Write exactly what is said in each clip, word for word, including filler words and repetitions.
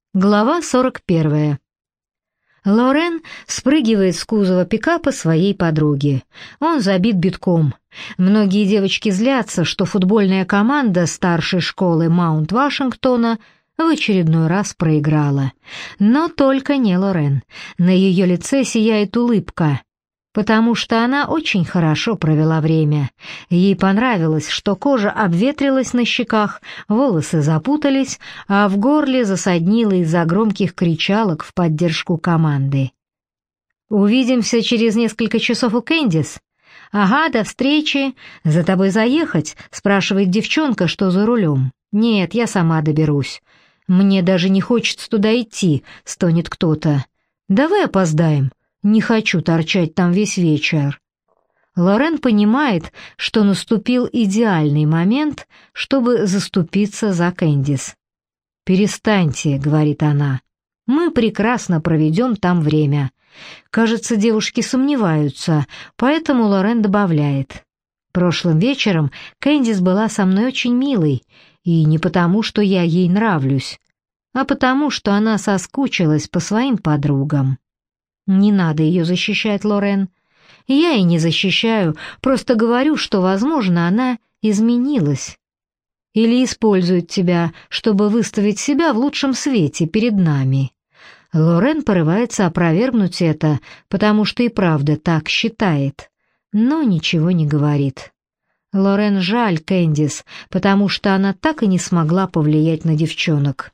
Глава сорок первая. Лорен спрыгивает с кузова пикапа своей подруги. Он забит битком. Многие девочки злятся, что футбольная команда старшей школы Маунт-Вашингтона в очередной раз проиграла. Но только не Лорен. На ее лице сияет улыбка, потому что она очень хорошо провела время. Ей понравилось, что кожа обветрилась на щеках, волосы запутались, а в горле засаднило из-за громких кричалок в поддержку команды. «Увидимся через несколько часов у Кэндис?» «Ага, до встречи. За тобой заехать?» — спрашивает девчонка, что за рулем. «Нет, я сама доберусь. Мне даже не хочется туда идти», — стонет кто-то. «Давай опоздаем. Не хочу торчать там весь вечер». Лорен понимает, что наступил идеальный момент, чтобы заступиться за Кэндис. «Перестаньте», — говорит она, — «мы прекрасно проведем там время». Кажется, девушки сомневаются, поэтому Лорен добавляет: «Прошлым вечером Кэндис была со мной очень милой, и не потому, что я ей нравлюсь, а потому, что она соскучилась по своим подругам». «Не надо ее защищать, Лорен». «Я и не защищаю, просто говорю, что, возможно, она изменилась. Или использует тебя, чтобы выставить себя в лучшем свете перед нами». Лорен порывается опровергнуть это, потому что и правда так считает, но ничего не говорит. Лорен жаль Кэндис, потому что она так и не смогла повлиять на девчонок.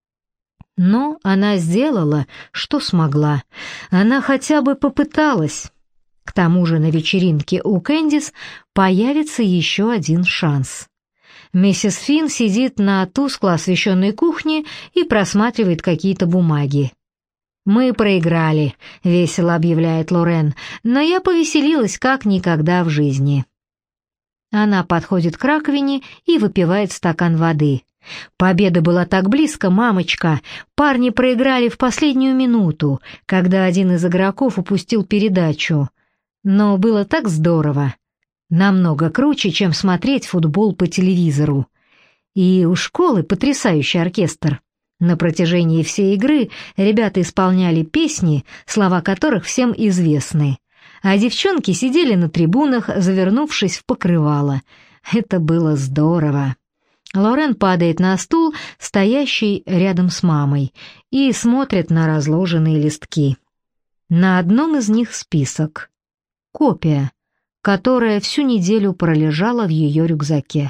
Но она сделала, что смогла. Она хотя бы попыталась. К тому же на вечеринке у Кэндис появится еще один шанс. Миссис Финн сидит на тускло освещенной кухне и просматривает какие-то бумаги. «Мы проиграли», — весело объявляет Лорен, «но я повеселилась как никогда в жизни». Она подходит к раковине и выпивает стакан воды. «Победа была так близко, мамочка. Парни проиграли в последнюю минуту, когда один из игроков упустил передачу. Но было так здорово. Намного круче, чем смотреть футбол по телевизору. И у школы потрясающий оркестр. На протяжении всей игры ребята исполняли песни, слова которых всем известны. А девчонки сидели на трибунах, завернувшись в покрывало. Это было здорово». Лорен падает на стул, стоящий рядом с мамой, и смотрит на разложенные листки. На одном из них список. Копия, которая всю неделю пролежала в ее рюкзаке.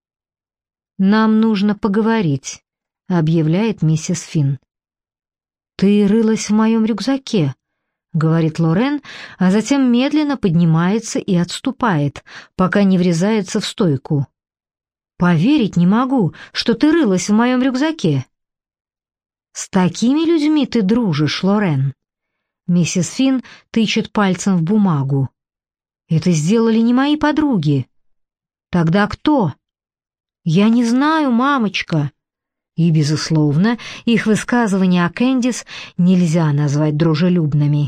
«Нам нужно поговорить», — объявляет миссис Финн. «Ты рылась в моем рюкзаке», — говорит Лорен, а затем медленно поднимается и отступает, пока не врезается в стойку. «Поверить не могу, что ты рылась в моем рюкзаке». «С такими людьми ты дружишь, Лорен?» Миссис Финн тычет пальцем в бумагу. «Это сделали не мои подруги». «Тогда кто?» «Я не знаю, мамочка». И, безусловно, их высказывания о Кэндис нельзя назвать дружелюбными.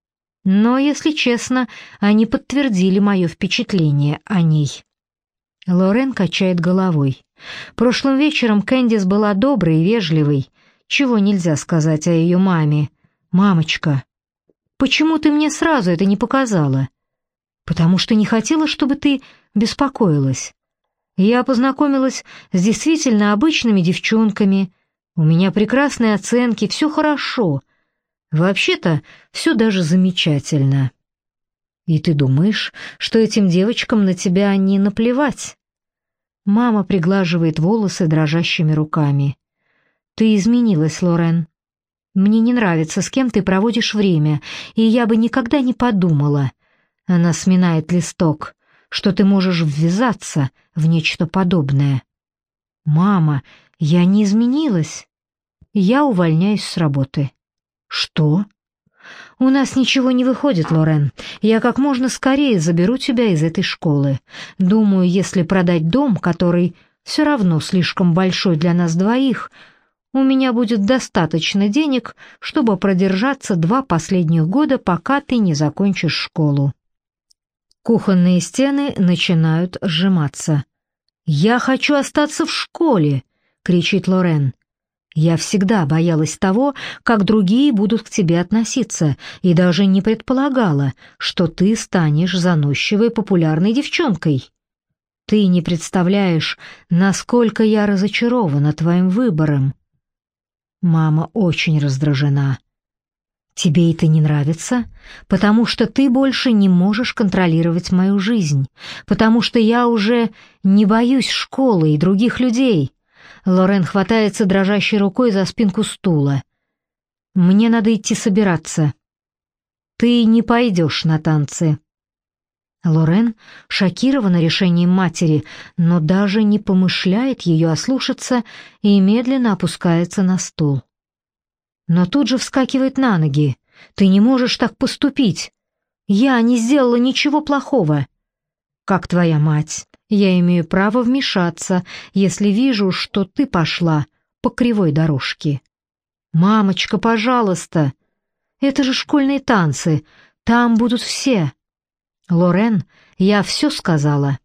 Но, если честно, они подтвердили мое впечатление о ней. Лорен качает головой. Прошлым вечером Кэндис была доброй и вежливой, чего нельзя сказать о ее маме. «Мамочка, почему ты мне сразу это не показала?» «Потому что не хотела, чтобы ты беспокоилась. Я познакомилась с действительно обычными девчонками. У меня прекрасные оценки, все хорошо. Вообще-то, все даже замечательно. И ты думаешь, что этим девочкам на тебя не наплевать?» Мама приглаживает волосы дрожащими руками. «Ты изменилась, Лорен. Мне не нравится, с кем ты проводишь время, и я бы никогда не подумала». Она сминает листок, что ты можешь ввязаться в нечто подобное. «Мама, я не изменилась. Я увольняюсь с работы». «Что?» «У нас ничего не выходит, Лорен. Я как можно скорее заберу тебя из этой школы. Думаю, если продать дом, который все равно слишком большой для нас двоих, у меня будет достаточно денег, чтобы продержаться два последних года, пока ты не закончишь школу». Кухонные стены начинают сжиматься. «Я хочу остаться в школе!» — кричит Лорен. Я всегда боялась того, как другие будут к тебе относиться, и даже не предполагала, что ты станешь заносчивой популярной девчонкой. Ты не представляешь, насколько я разочарована твоим выбором. Мама очень раздражена. Тебе это не нравится, потому что ты больше не можешь контролировать мою жизнь, потому что я уже не боюсь школы и других людей. Лорен хватается дрожащей рукой за спинку стула. Мне надо идти собираться. Ты не пойдешь на танцы. Лорен шокирована решением матери, но даже не помышляет ее ослушаться и медленно опускается на стул. Но тут же вскакивает на ноги. «Ты не можешь так поступить. Я не сделала ничего плохого. Как твоя мать, я имею право вмешаться, если вижу, что ты пошла по кривой дорожке. Мамочка, пожалуйста. Это же школьные танцы. Там будут все. Лорен, я все сказала».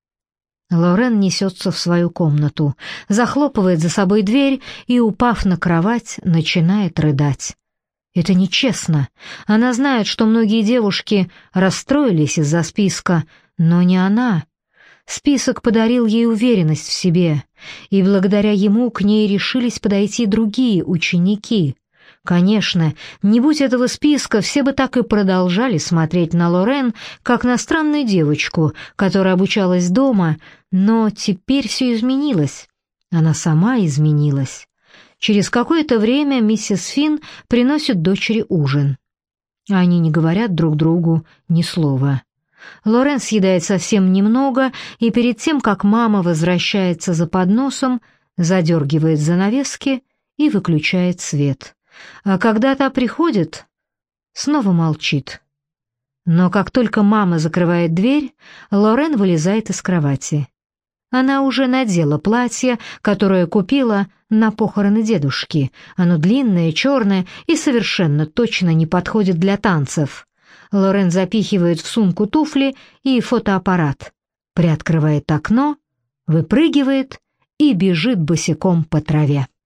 Лорен несется в свою комнату, захлопывает за собой дверь и, упав на кровать, начинает рыдать. Это нечестно. Она знает, что многие девушки расстроились из-за списка, но не она. Список подарил ей уверенность в себе, и благодаря ему к ней решились подойти другие ученики. Конечно, не будь этого списка, все бы так и продолжали смотреть на Лорен, как на странную девочку, которая обучалась дома, но теперь все изменилось. Она сама изменилась. Через какое-то время миссис Финн приносит дочери ужин. Они не говорят друг другу ни слова. Лорен съедает совсем немного, и перед тем, как мама возвращается за подносом, задергивает занавески и выключает свет. А когда та приходит, снова молчит. Но как только мама закрывает дверь, Лорен вылезает из кровати. Она уже надела платье, которое купила на похороны дедушки. Оно длинное, черное и совершенно точно не подходит для танцев. Лорен запихивает в сумку туфли и фотоаппарат, приоткрывает окно, выпрыгивает и бежит босиком по траве.